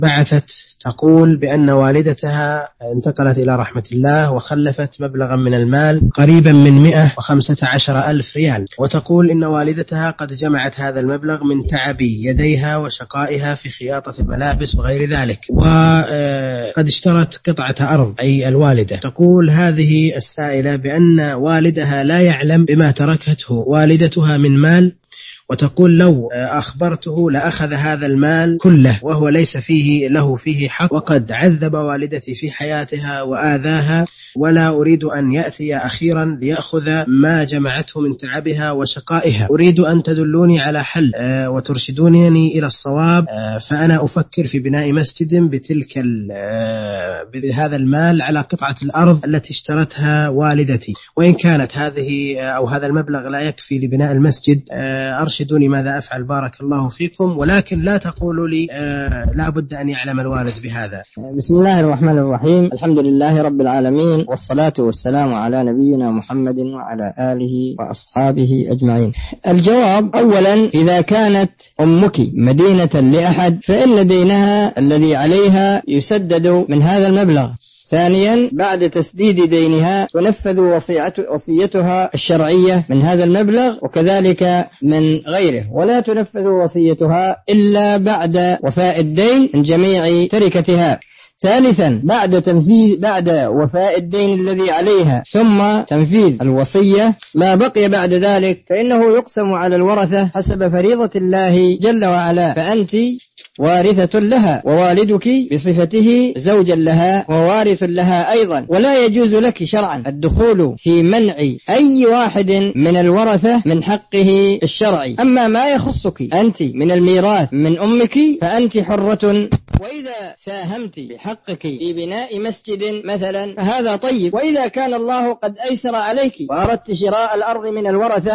بعثت تقول بأن والدتها انتقلت إلى رحمة الله وخلفت مبلغا من المال قريبا من 115,000 ريال، وتقول إن والدتها قد جمعت هذا المبلغ من تعب يديها وشقائها في خياطة الملابس وغير ذلك، وقد اشترت قطعة أرض أي الوالدة. تقول هذه السائلة بأن والدها لا يعلم بما تركته والدتها من مال، وتقول لو أخبرته لأخذ هذا المال كله وهو ليس له فيه حق، وقد عذب والدتي في حياتها وآذاها، ولا أريد أن يأتي أخيرا ليأخذ ما جمعته من تعبها وشقائها. أريد أن تدلوني على حل وترشدونني إلى الصواب، فأنا أفكر في بناء مسجد بهذا المال على قطعة الأرض التي اشترتها والدتي، وإن كانت هذا المبلغ لا يكفي لبناء المسجد أرشدوني ماذا أفعل بارك الله فيكم، ولكن لا تقولوا لي لا بد أن يعلم الوالد بهذا. بسم الله الرحمن الرحيم، الحمد لله رب العالمين، والصلاة والسلام على نبينا محمد وعلى آله وأصحابه أجمعين. الجواب: أولا، إذا كانت أمك مدينة لأحد فإن دينها الذي عليها يسدد من هذا المبلغ. ثانيا، بعد تسديد دينها تنفذ وصيتها الشرعية من هذا المبلغ، وكذلك من غيره، ولا تنفذ وصيتها إلا بعد وفاء الدين من جميع تركتها. ثالثا، بعد وفاء الدين الذي عليها ثم تنفيذ الوصية، ما بقي بعد ذلك فإنه يقسم على الورثة حسب فريضة الله جل وعلا، فأنت وارثة لها، ووالدك بصفته زوجا لها ووارث لها أيضا، ولا يجوز لك شرعا الدخول في منع أي واحد من الورثة من حقه الشرعي. أما ما يخصك أنت من الميراث من أمك فأنت حرة، وإذا ساهمت بحقك في بناء مسجد مثلا فهذا طيب، وإذا كان الله قد أيسر عليك وأردت شراء الأرض من الورثة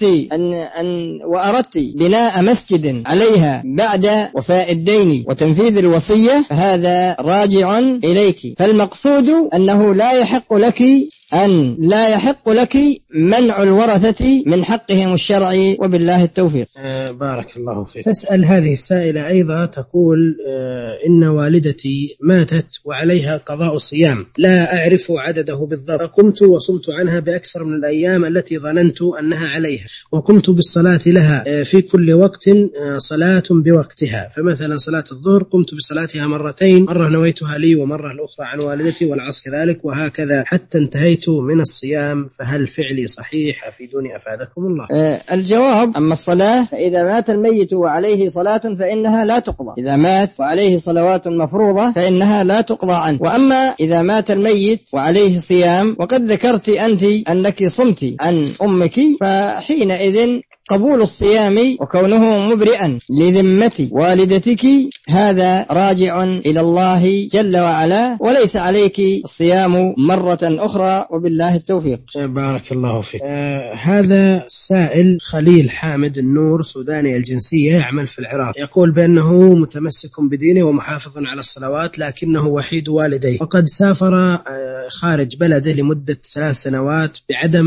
وأردت بناء مسجد عليها بعد وفاء الدين وتنفيذ الوصية فهذا راجع إليك. فالمقصود أنه لا يحق لك منع الورثة من حقهم الشرعي، وبالله التوفيق. بارك الله فيك. تسأل هذه السائلة أيضا تقول إن والدتي ماتت وعليها قضاء صيام لا أعرف عدده بالضبط، قمت وصمت عنها بأكثر من الأيام التي ظننت أنها عليها، وقمت بالصلاة لها في كل وقت صلاة بوقتها، فمثلا صلاة الظهر قمت بصلاتها مرتين، مرة نويتها لي ومرة الأخرى عن والدتي، والعصر كذلك، وهكذا حتى انتهيت من الصيام، فهل فعلي صحيح؟ أفيدوني أفادكم الله. الجواب: أما الصلاة فإذا مات الميت وعليه صلاة فإنها لا تقضى، إذا مات وعليه صلوات مفروضة فإنها لا تقضى عنه. وأما إذا مات الميت وعليه صيام وقد ذكرت أنت أنك صمت عن أمك، فحينئذ قبول الصيام وكونه مبرئا لذمة والدتك هذا راجع إلى الله جل وعلا، وليس عليك الصيام مرة أخرى، وبالله التوفيق. بارك الله فيك. هذا السائل خليل حامد النور، سوداني الجنسية، يعمل في العراق، يقول بأنه متمسك بدينه ومحافظ على الصلوات، لكنه وحيد والديه، وقد سافر خارج بلده لمدة 3 سنوات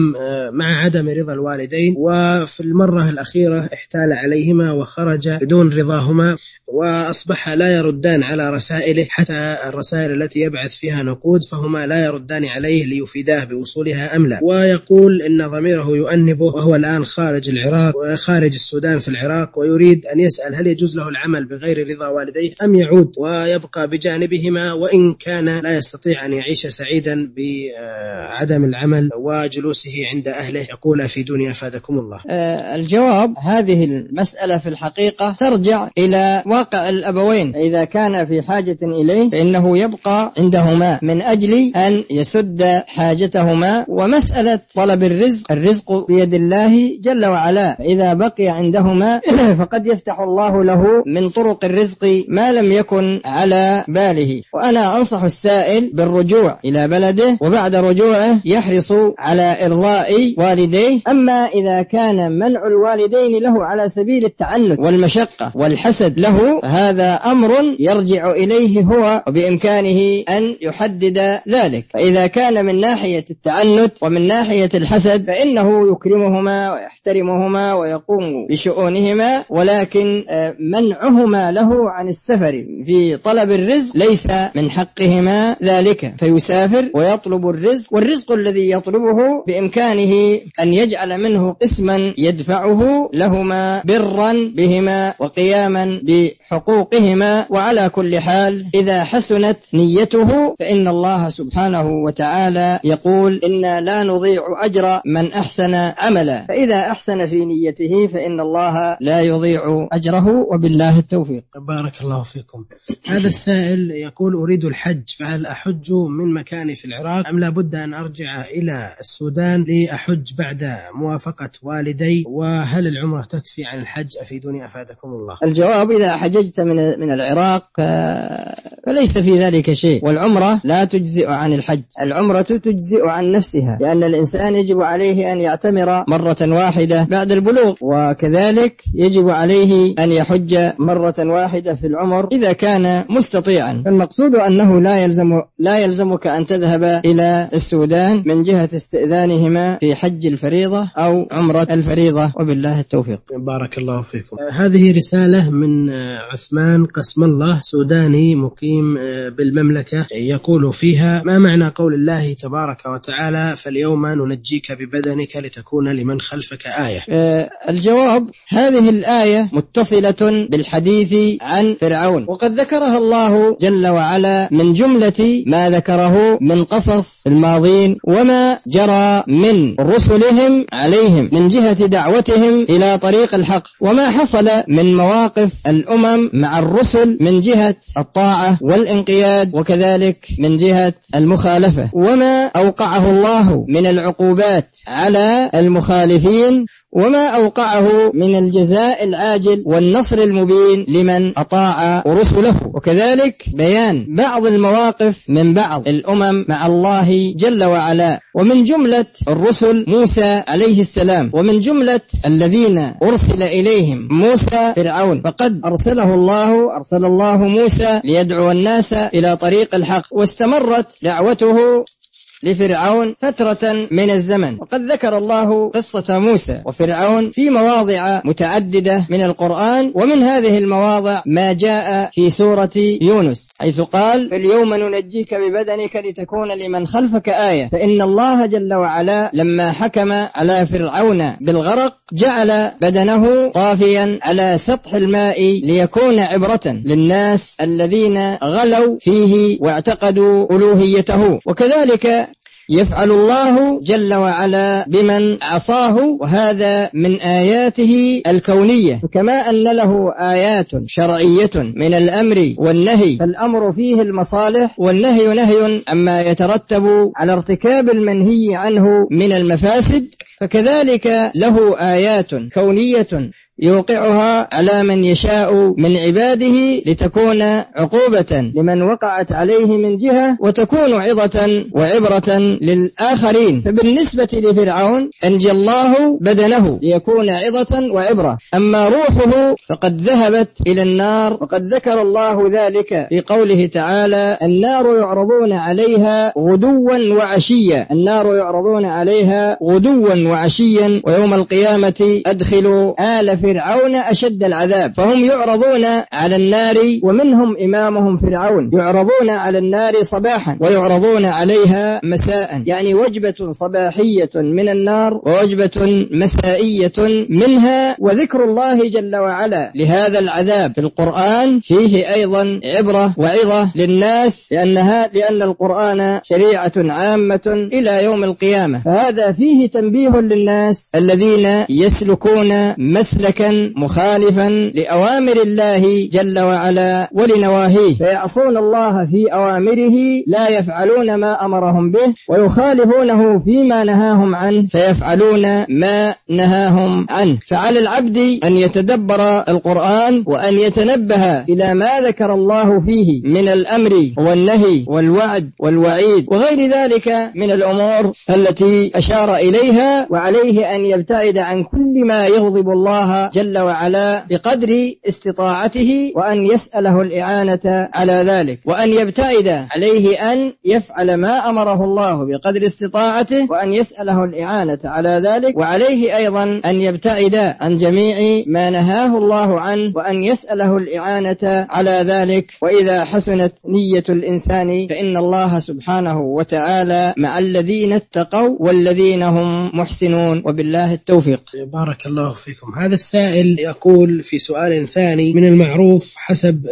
مع عدم رضا الوالدين، وفي المرة الأخيرة احتال عليهما وخرج بدون رضاهما، وأصبح لا يردان على رسائله، حتى الرسائل التي يبعث فيها نقود فهما لا يردان عليه ليفيداه بوصولها أم لا، ويقول إن ضميره يؤنبه، وهو الآن خارج العراق وخارج السودان في العراق، ويريد أن يسأل هل يجوز له العمل بغير رضا والديه أم يعود ويبقى بجانبهما، وإن كان لا يستطيع أن يعيش سعيدا بعدم العمل وجلوسه عند أهله. يقول أفيدوني أفادكم الله. الجواب: هذه المسألة في الحقيقة ترجع إلى واقع الأبوين، إذا كان في حاجة إليه فإنه يبقى عندهما من أجل أن يسد حاجتهما، ومسألة طلب الرزق بيد الله جل وعلا، إذا بقي عندهما فقد يفتح الله له من طرق الرزق ما لم يكن على باله. وأنا أنصح السائل بالرجوع إلى بلده وبعد رجوعه يحرص على إرضاء والديه. أما إذا كان منع الوالدين له على سبيل التعنت والمشقة والحسد له، هذا أمر يرجع إليه هو، وبإمكانه أن يحدد ذلك. فإذا كان من ناحية التعنت ومن ناحية الحسد فإنه يكرمهما ويحترمهما ويقوم بشؤونهما، ولكن منعهما له عن السفر في طلب الرزق ليس من حقهما ذلك، فيسافر ويطلب الرزق، والرزق الذي يطلبه بإمكانه أن يجعل منه قسما يدفعه لهما برا بهما وقياما بحقوقهما. وعلى كل حال إذا حسنت نيته فإن الله سبحانه وتعالى يقول إنا لا نضيع أجر من أحسن عملا، فإذا أحسن في نيته فإن الله لا يضيع أجره، وبالله التوفيق. بارك الله فيكم. هذا السائل يقول أريد الحج، فهل أحج من مكاني في العراق أم لابد أن أرجع إلى السودان لأحج بعد موافقة والدي؟ وهل العمرة تكفي عن الحج؟ أفيدوني أفادكم الله. الجواب إذا حججت من العراق فليس في ذلك شيء، والعمرة لا تجزئ عن الحج، العمرة تجزئ عن نفسها، لأن الإنسان يجب عليه أن يعتمر مرة واحدة بعد البلوغ، وكذلك يجب عليه أن يحج مرة واحدة في العمر إذا كان مستطيعا. فالمقصود أنه لا يلزمك أن تذهب إلى السودان من جهة استئذانهما في حج الفريضة أو عمرة الفريضة، وبالله التوفيق. بارك الله فيكم. هذه رسالة من عثمان قسم الله، سوداني مقيم بالمملكة، يقول فيها: ما معنى قول الله تبارك وتعالى فاليوم ننجيك ببدنك لتكون لمن خلفك آية؟ الجواب: هذه الآية متصلة بالحديث عن فرعون، وقد ذكرها الله جل وعلا من جملة ما ذكره من قصص الماضين وما جرى من رسلهم عليهم من جهة دعوتهم إلى طريق الحق، وما حصل من مواقف الأمم مع الرسل من جهة الطاعة والانقياد، وكذلك من جهة المخالفة، وما أوقعه الله من العقوبات على المخالفين، وما أوقعه من الجزاء العاجل والنصر المبين لمن أطاع رسله، وكذلك بيان بعض المواقف من بعض الأمم مع الله جل وعلا. ومن جملة الرسل موسى عليه السلام، ومن جملة الذين أرسل إليهم موسى فرعون، فقد أرسل الله موسى ليدعو الناس إلى طريق الحق، واستمرت دعوته لفرعون فترة من الزمن. وقد ذكر الله قصة موسى وفرعون في مواضع متعددة من القرآن، ومن هذه المواضع ما جاء في سورة يونس حيث قال: اليوم ننجيك ببدنك لتكون لمن خلفك آية. فإن الله جل وعلا لما حكم على فرعون بالغرق جعل بدنه طافيا على سطح الماء ليكون عبرة للناس الذين غلوا فيه واعتقدوا ألوهيته، وكذلك يفعل الله جل وعلا بمن عصاه، وهذا من آياته الكونية. كما أن له آيات شرعية من الأمر والنهي، فالأمر فيه المصالح والنهي نهي عما يترتب على ارتكاب المنهي عنه من المفاسد، فكذلك له آيات كونية يوقعها على من يشاء من عباده لتكون عقوبة لمن وقعت عليه من جهة، وتكون عظة وعبرة للآخرين. فبالنسبة لفرعون أنجى الله بدنه ليكون عظة وعبرة، أما روحه فقد ذهبت إلى النار، وقد ذكر الله ذلك في قوله تعالى: النار يعرضون عليها غدوا وعشيا، النار يعرضون عليها غدوا وعشيا، ويوم القيامة أدخلوا آل فرعون أشد العذاب. فهم يعرضون على النار، ومنهم إمامهم فرعون، يعرضون على النار صباحا ويعرضون عليها مساء، يعني وجبة صباحية من النار ووجبة مسائية منها. وذكر الله جل وعلا لهذا العذاب في القرآن فيه أيضا عبرة وعظة للناس، لأن القرآن شريعة عامة إلى يوم القيامة، فهذا فيه تنبيه للناس الذين يسلكون مسلك سالكا مخالفا لأوامر الله جل وعلا ولنواهيه، فيعصون الله في أوامره لا يفعلون ما أمرهم به، ويخالفونه فيما نهاهم عنه فيفعلون ما نهاهم عنه. فعلى العبد أن يتدبر القرآن وأن يتنبه إلى ما ذكر الله فيه من الأمر والنهي والوعد والوعيد وغير ذلك من الأمور التي أشار إليها، وعليه أن يبتعد عن كل ما يغضب الله جل وعلا بقدر استطاعته، وأن يسأله الإعانة على ذلك، وأن يبتعد عليه أن يفعل ما أمره الله بقدر استطاعته، وأن يسأله الإعانة على ذلك، وعليه أيضا أن يبتعد عن جميع ما نهاه الله عنه، وأن يسأله الإعانة على ذلك. وإذا حسنت نية الإنسان فإن الله سبحانه وتعالى مع الذين اتقوا والذين هم محسنون، وبالله التوفيق. بارك الله فيكم. هذا السائل يقول في سؤال ثاني: من المعروف حسب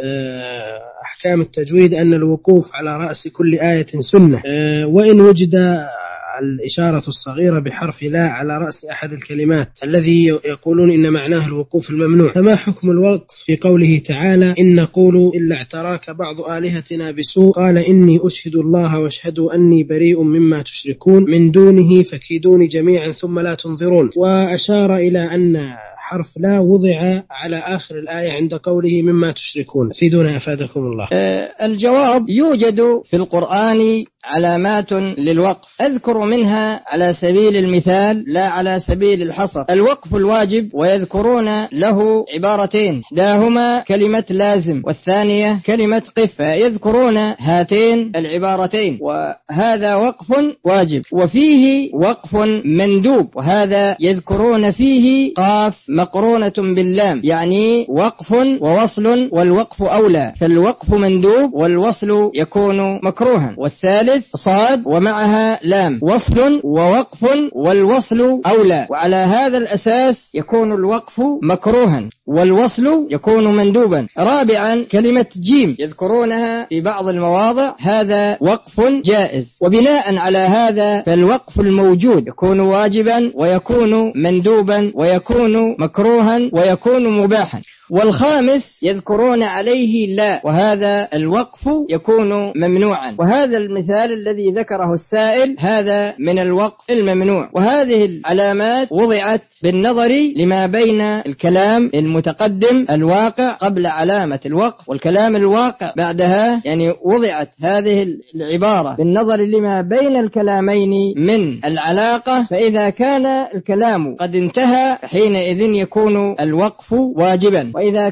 أحكام التجويد أن الوقوف على رأس كل آية سنة، وإن وجد الإشارة الصغيرة بحرف لا على رأس أحد الكلمات الذي يقولون إن معناه الوقوف الممنوع، فما حكم الوقف في قوله تعالى: إن نقول إلا اعتراك بعض آلهتنا بسوء قال إني أشهد الله واشهدوا أني بريء مما تشركون من دونه فكيدوني جميعا ثم لا تنظرون. وأشار إلى أن حرف لا وضع على آخر الآية عند قوله مما تشركون. أفيدونا أفادكم الله. الجواب: يوجد في القرآن علامات للوقف، أذكر منها على سبيل المثال لا على سبيل الحصر. الوقف الواجب ويذكرون له عبارتين، إحداهما كلمة لازم والثانية كلمة قف، فيذكرون هاتين العبارتين، وهذا وقف واجب. وفيه وقف مندوب، وهذا يذكرون فيه قاف مقرونة باللام، يعني وقف ووصل، والوقف أولى، فالوقف مندوب والوصل يكون مكروها. والثالث صاد ومعها لام، وصل ووقف والوصل أولى، وعلى هذا الأساس يكون الوقف مكروها والوصل يكون مندوبا. رابعا كلمة جيم يذكرونها في بعض المواضع، هذا وقف جائز، وبناء على هذا فالوقف الموجود يكون واجبا ويكون مندوبا ويكون مكروها ويكون مباحا. والخامس يذكرون عليه لا، وهذا الوقف يكون ممنوعا. وهذا المثال الذي ذكره السائل هذا من الوقف الممنوع. وهذه العلامات وضعت بالنظر لما بين الكلام المتقدم الواقع قبل علامة الوقف والكلام الواقع بعدها، يعني وضعت هذه العبارة بالنظر لما بين الكلامين من العلاقة، فإذا كان الكلام قد انتهى حينئذ يكون الوقف واجبا، وإذا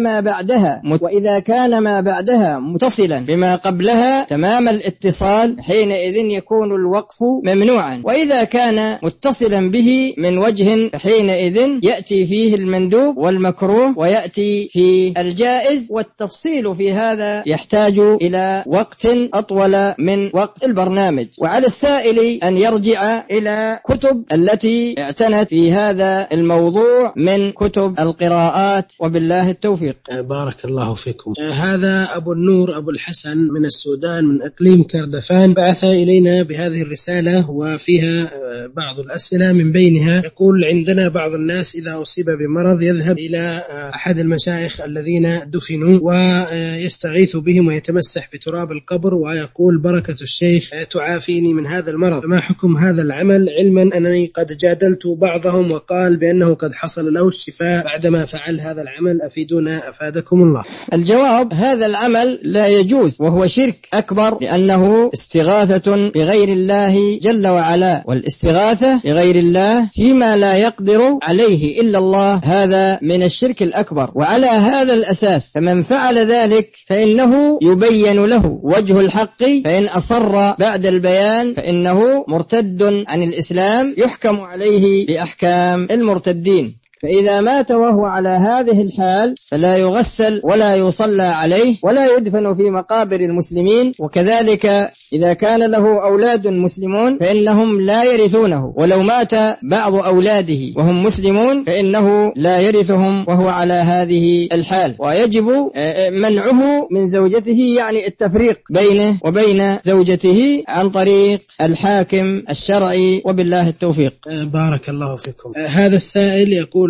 كان ما بعدها متصلا بما قبلها تمام الاتصال حينئذ يكون الوقف ممنوعا، وإذا كان متصلا به من وجه حينئذ يأتي فيه المندوب والمكروه ويأتي فيه الجائز. والتفصيل في هذا يحتاج إلى وقت أطول من وقت البرنامج، وعلى السائل أن يرجع إلى كتب التي اعتنت في هذا الموضوع من كتب القراءات، وبالله التوفيق. بارك الله فيكم. هذا أبو النور أبو الحسن من السودان من أقليم كردفان بعث إلينا بهذه الرسالة وفيها بعض الأسئلة، من بينها يقول: عندنا بعض الناس إذا أصيب بمرض يذهب إلى أحد المشايخ الذين دفنوا ويستغيث بهم ويتمسح بتراب القبر ويقول بركة الشيخ تعافيني من هذا المرض، فما حكم هذا العمل؟ علما أنني قد جادلت بعضهم وقال بأنه قد حصل له الشفاء بعدما فعل هذا العمل. أفيدونا أفادكم الله. الجواب: هذا العمل لا يجوز وهو شرك أكبر، لأنه استغاثة بغير الله جل وعلا، والاستغاثة بغير الله فيما لا يقدر عليه إلا الله هذا من الشرك الأكبر. وعلى هذا الأساس فمن فعل ذلك فإنه يبين له وجه الحق، فإن أصر بعد البيان فإنه مرتد عن الإسلام يحكم عليه بأحكام المرتدين. فإذا مات وهو على هذه الحال فلا يغسل ولا يصلى عليه ولا يدفن في مقابر المسلمين. وكذلك إذا كان له أولاد مسلمون فإنهم لا يرثونه، ولو مات بعض أولاده وهم مسلمون فإنه لا يرثهم وهو على هذه الحال، ويجب منعه من زوجته، يعني التفريق بينه وبين زوجته عن طريق الحاكم الشرعي، وبالله التوفيق. بارك الله فيكم. هذا السائل يقول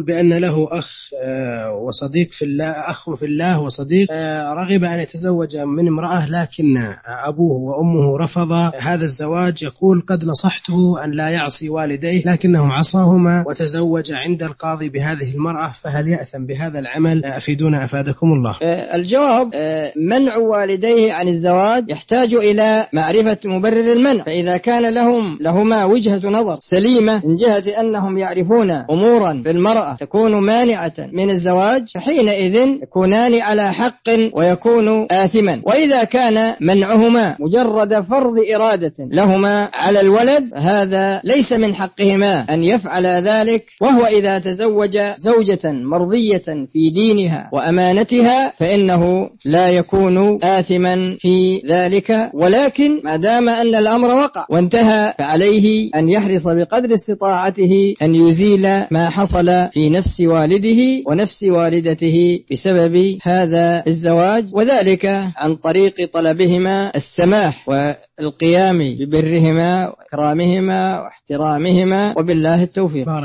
بأن له أخ وصديق في الله، أخ في الله وصديق، رغب أن يتزوج من امرأة لكن أبوه وأمه رفض هذا الزواج. يقول قد نصحته أن لا يعصي والديه لكنه عصاهما وتزوج عند القاضي بهذه المرأة، فهل يأثم بهذا العمل؟ أفيدونا أفادكم الله. الجواب: منع والديه عن الزواج يحتاج إلى معرفة مبرر المنع، فإذا كان لهما وجهة نظر سليمة من جهة أنهم يعرفون أمورا في المرأة تكون مانعة من الزواج، فحينئذ يكونان على حق ويكون آثما. وإذا كان منعهما مجرد فرض إرادة لهما على الولد، هذا ليس من حقهما أن يفعل ذلك، وهو إذا تزوج زوجة مرضية في دينها وأمانتها فإنه لا يكون آثما في ذلك، ولكن ما دام أن الأمر وقع وانتهى فعليه أن يحرص بقدر استطاعته أن يزيل ما حصل في نفس والده ونفس والدته بسبب هذا الزواج، وذلك عن طريق طلبهما السماح والقيام ببرهما وإكرامهما واحترامهما، وبالله التوفيق.